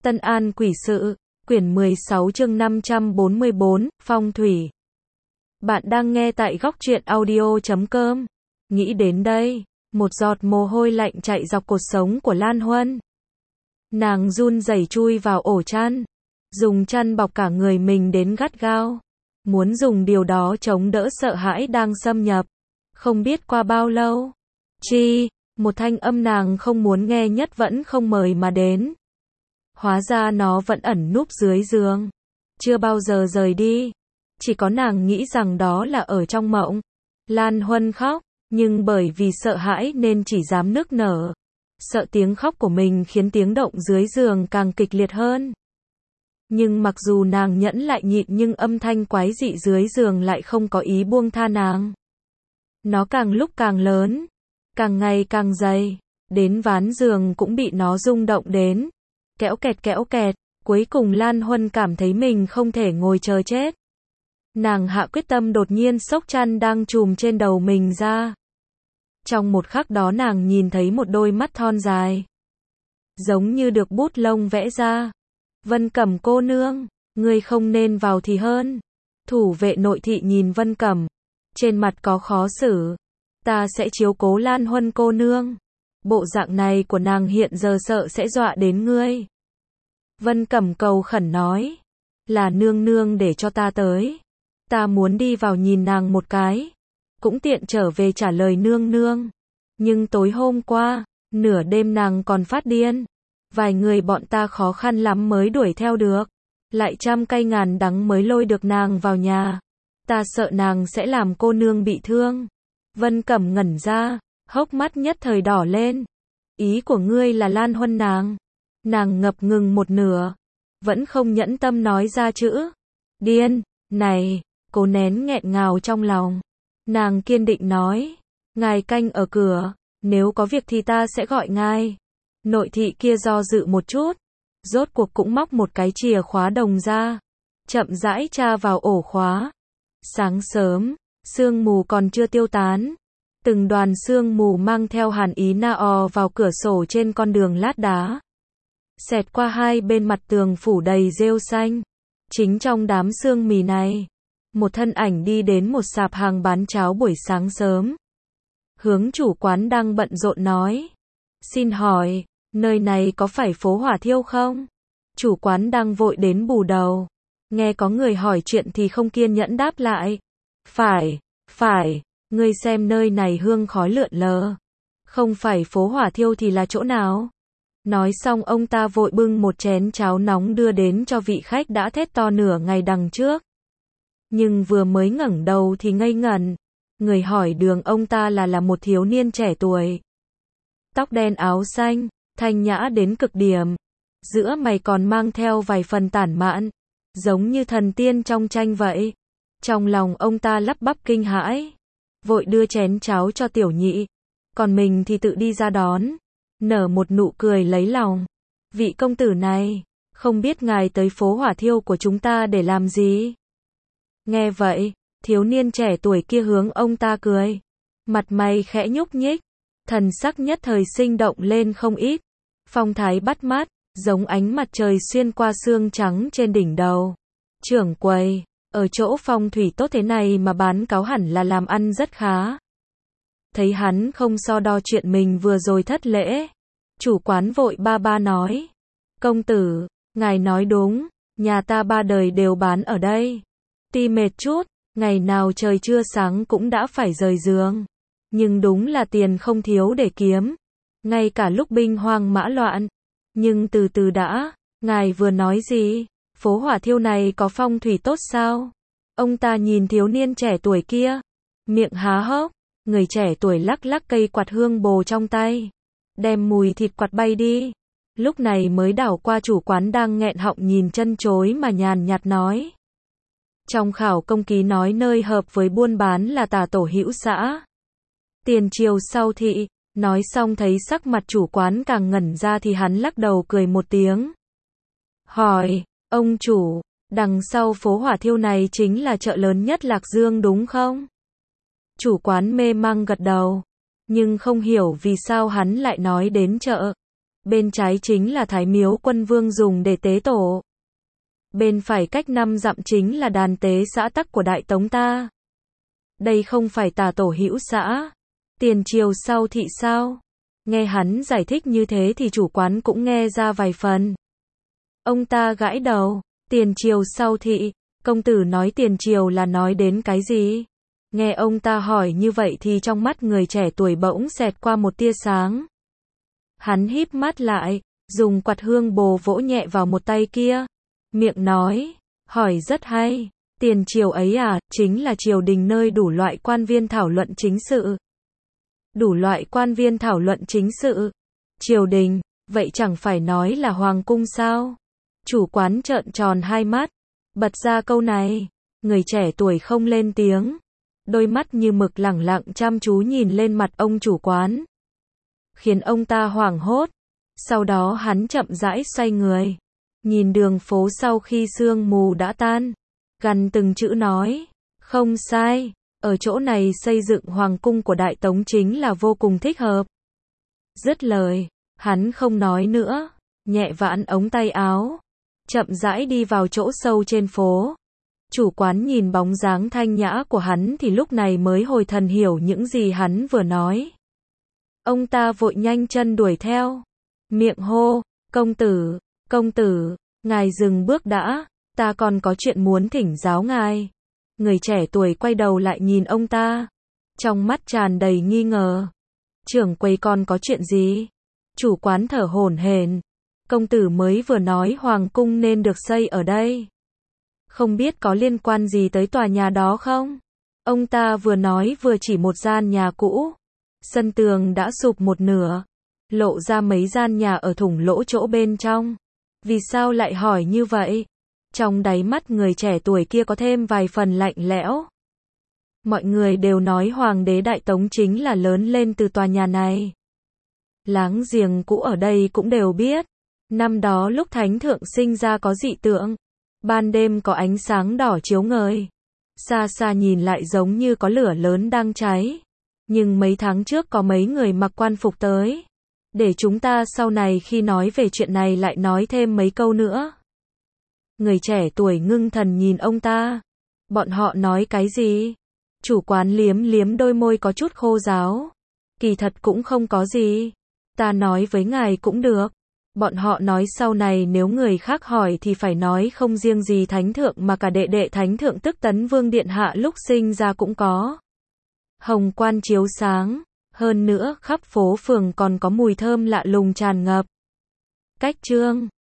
Tân An Quỷ Sự, quyển 16 chương 544, Phong thủy. Bạn đang nghe tại góc truyện audio.com. Nghĩ đến đây, một giọt mồ hôi lạnh chạy dọc cột sống của Lan Huân. Nàng run rẩy chui vào ổ chăn, dùng chăn bọc cả người mình đến gắt gao, muốn dùng điều đó chống đỡ sợ hãi đang xâm nhập. Không biết qua bao lâu, một thanh âm nàng không muốn nghe nhất vẫn không mời mà đến. Hóa ra nó vẫn ẩn núp dưới giường, chưa bao giờ rời đi. Chỉ có nàng nghĩ rằng đó là ở trong mộng. Lan Huân khóc, nhưng bởi vì sợ hãi nên chỉ dám nức nở. Sợ tiếng khóc của mình khiến tiếng động dưới giường càng kịch liệt hơn. Nhưng mặc dù nàng nhẫn lại nhịn nhưng âm thanh quái dị dưới giường lại không có ý buông tha nàng. Nó càng lúc càng lớn, càng ngày càng dày, đến ván giường cũng bị nó rung động đến. Kéo kẹt, cuối cùng Lan Huân cảm thấy mình không thể ngồi chờ chết. Nàng hạ quyết tâm đột nhiên xốc chăn đang trùm trên đầu mình ra. Trong một khắc đó nàng nhìn thấy một đôi mắt thon dài, giống như được bút lông vẽ ra. Vân Cẩm cô nương, ngươi không nên vào thì hơn. Thủ vệ nội thị nhìn Vân Cẩm, trên mặt có khó xử. Ta sẽ chiếu cố Lan Huân cô nương. Bộ dạng này của nàng hiện giờ sợ sẽ dọa đến ngươi. Vân Cẩm cầu khẩn nói, là nương nương để cho ta tới. Ta muốn đi vào nhìn nàng một cái, cũng tiện trở về trả lời nương nương. Nhưng tối hôm qua, nửa đêm nàng còn phát điên. Vài người bọn ta khó khăn lắm mới đuổi theo được. Lại trăm cây ngàn đắng mới lôi được nàng vào nhà. Ta sợ nàng sẽ làm cô nương bị thương. Vân Cẩm ngẩn ra, hốc mắt nhất thời đỏ lên. Ý của ngươi là Lan Huân nàng? Nàng ngập ngừng một nửa, vẫn không nhẫn tâm nói ra chữ. Điên, này, cố nén nghẹn ngào trong lòng. Nàng kiên định nói, ngài canh ở cửa, nếu có việc thì ta sẽ gọi ngài. Nội thị kia do dự một chút, rốt cuộc cũng móc một cái chìa khóa đồng ra, chậm rãi tra vào ổ khóa. Sáng sớm, sương mù còn chưa tiêu tán. Từng đoàn sương mù mang theo hàn ý na ò vào cửa sổ trên con đường lát đá. Xẹt qua hai bên mặt tường phủ đầy rêu xanh. Chính trong đám sương mù này, một thân ảnh đi đến một sạp hàng bán cháo buổi sáng sớm. Hướng chủ quán đang bận rộn nói, xin hỏi, nơi này có phải phố Hỏa Thiêu không? Chủ quán đang vội đến bù đầu. Nghe có người hỏi chuyện thì không kiên nhẫn đáp lại. Phải, ngươi xem nơi này hương khói lượn lờ. Không phải phố Hỏa Thiêu thì là chỗ nào? Nói xong ông ta vội bưng một chén cháo nóng đưa đến cho vị khách đã thét to nửa ngày đằng trước. Nhưng vừa mới ngẩng đầu thì ngây ngẩn. Người hỏi đường ông ta là một thiếu niên trẻ tuổi. Tóc đen áo xanh, thanh nhã đến cực điểm. Giữa mày còn mang theo vài phần tản mạn, giống như thần tiên trong tranh vậy. Trong lòng ông ta lắp bắp kinh hãi, vội đưa chén cháo cho tiểu nhị. Còn mình thì tự đi ra đón, nở một nụ cười lấy lòng. Vị công tử này, không biết ngài tới phố Hỏa Thiêu của chúng ta để làm gì? Nghe vậy, thiếu niên trẻ tuổi kia hướng ông ta cười. Mặt mày khẽ nhúc nhích, thần sắc nhất thời sinh động lên không ít. Phong thái bắt mắt, giống ánh mặt trời xuyên qua xương trắng trên đỉnh đầu. Trưởng quầy, ở chỗ phong thủy tốt thế này mà bán cáo hẳn là làm ăn rất khá. Thấy hắn không so đo chuyện mình vừa rồi thất lễ, chủ quán vội ba nói, công tử, ngài nói đúng, nhà ta ba đời đều bán ở đây. Tuy mệt chút, ngày nào trời chưa sáng cũng đã phải rời giường, nhưng đúng là tiền không thiếu để kiếm, ngay cả lúc binh hoang mã loạn. Nhưng từ từ đã, ngài vừa nói gì? Phố Hỏa Thiêu này có phong thủy tốt sao? Ông ta nhìn thiếu niên trẻ tuổi kia, miệng há hốc. Người trẻ tuổi lắc lắc cây quạt hương bồ trong tay, đem mùi thịt quạt bay đi. Lúc này mới đảo qua chủ quán đang nghẹn họng nhìn chân chối mà nhàn nhạt nói. Trong khảo công ký nói nơi hợp với buôn bán là Tả Tổ Hữu xã. Tiền triều sau thị. Nói xong thấy sắc mặt chủ quán càng ngẩn ra thì hắn lắc đầu cười một tiếng. Hỏi, ông chủ, đằng sau phố Hỏa Thiêu này chính là chợ lớn nhất Lạc Dương đúng không? Chủ quán mê mang gật đầu, nhưng không hiểu vì sao hắn lại nói đến chợ. Bên trái chính là Thái Miếu Quân Vương dùng để tế tổ. Bên phải cách 5 dặm chính là đàn tế xã tắc của Đại Tống ta. Đây không phải Tả Tổ hữu xã. Tiền triều sau thị sao? Nghe hắn giải thích như thế thì chủ quán cũng nghe ra vài phần. Ông ta gãi đầu. Tiền triều sau thị, công tử nói tiền triều là nói đến cái gì? Nghe ông ta hỏi như vậy thì trong mắt người trẻ tuổi bỗng xẹt qua một tia sáng. Hắn híp mắt lại, dùng quạt hương bồ vỗ nhẹ vào một tay kia. Miệng nói, hỏi rất hay. Tiền triều ấy à, chính là triều đình nơi đủ loại quan viên thảo luận chính sự. Đủ loại quan viên thảo luận chính sự. Triều đình, vậy chẳng phải nói là hoàng cung sao? Chủ quán trợn tròn hai mắt, bật ra câu này. Người trẻ tuổi không lên tiếng. Đôi mắt như mực lẳng lặng chăm chú nhìn lên mặt ông chủ quán. Khiến ông ta hoảng hốt. Sau đó hắn chậm rãi xoay người. Nhìn đường phố sau khi sương mù đã tan. Gằn từng chữ nói. Không sai. Ở chỗ này xây dựng hoàng cung của Đại Tống chính là vô cùng thích hợp. Dứt lời. Hắn không nói nữa. Nhẹ vãn ống tay áo. Chậm rãi đi vào chỗ sâu trên phố. Chủ quán nhìn bóng dáng thanh nhã của hắn thì lúc này mới hồi thần hiểu những gì hắn vừa nói. Ông ta vội nhanh chân đuổi theo. Miệng hô, công tử, ngài dừng bước đã, ta còn có chuyện muốn thỉnh giáo ngài. Người trẻ tuổi quay đầu lại nhìn ông ta. Trong mắt tràn đầy nghi ngờ. Trưởng quầy còn có chuyện gì? Chủ quán thở hổn hển. Công tử mới vừa nói hoàng cung nên được xây ở đây. Không biết có liên quan gì tới tòa nhà đó không? Ông ta vừa nói vừa chỉ một gian nhà cũ. Sân tường đã sụp một nửa. Lộ ra mấy gian nhà ở thủng lỗ chỗ bên trong. Vì sao lại hỏi như vậy? Trong đáy mắt người trẻ tuổi kia có thêm vài phần lạnh lẽo. Mọi người đều nói Hoàng đế Đại Tống chính là lớn lên từ tòa nhà này. Láng giềng cũ ở đây cũng đều biết. Năm đó lúc Thánh Thượng sinh ra có dị tượng. Ban đêm có ánh sáng đỏ chiếu ngời. Xa xa nhìn lại giống như có lửa lớn đang cháy. Nhưng mấy tháng trước có mấy người mặc quan phục tới. Để chúng ta sau này khi nói về chuyện này lại nói thêm mấy câu nữa. Người trẻ tuổi ngưng thần nhìn ông ta. Bọn họ nói cái gì? Chủ quán liếm liếm đôi môi có chút khô ráo. Kỳ thật cũng không có gì. Ta nói với ngài cũng được. Bọn họ nói sau này nếu người khác hỏi thì phải nói không riêng gì Thánh Thượng mà cả đệ đệ Thánh Thượng tức Tấn Vương Điện Hạ lúc sinh ra cũng có. Hồng quan chiếu sáng. Hơn nữa khắp phố phường còn có mùi thơm lạ lùng tràn ngập. Cách chương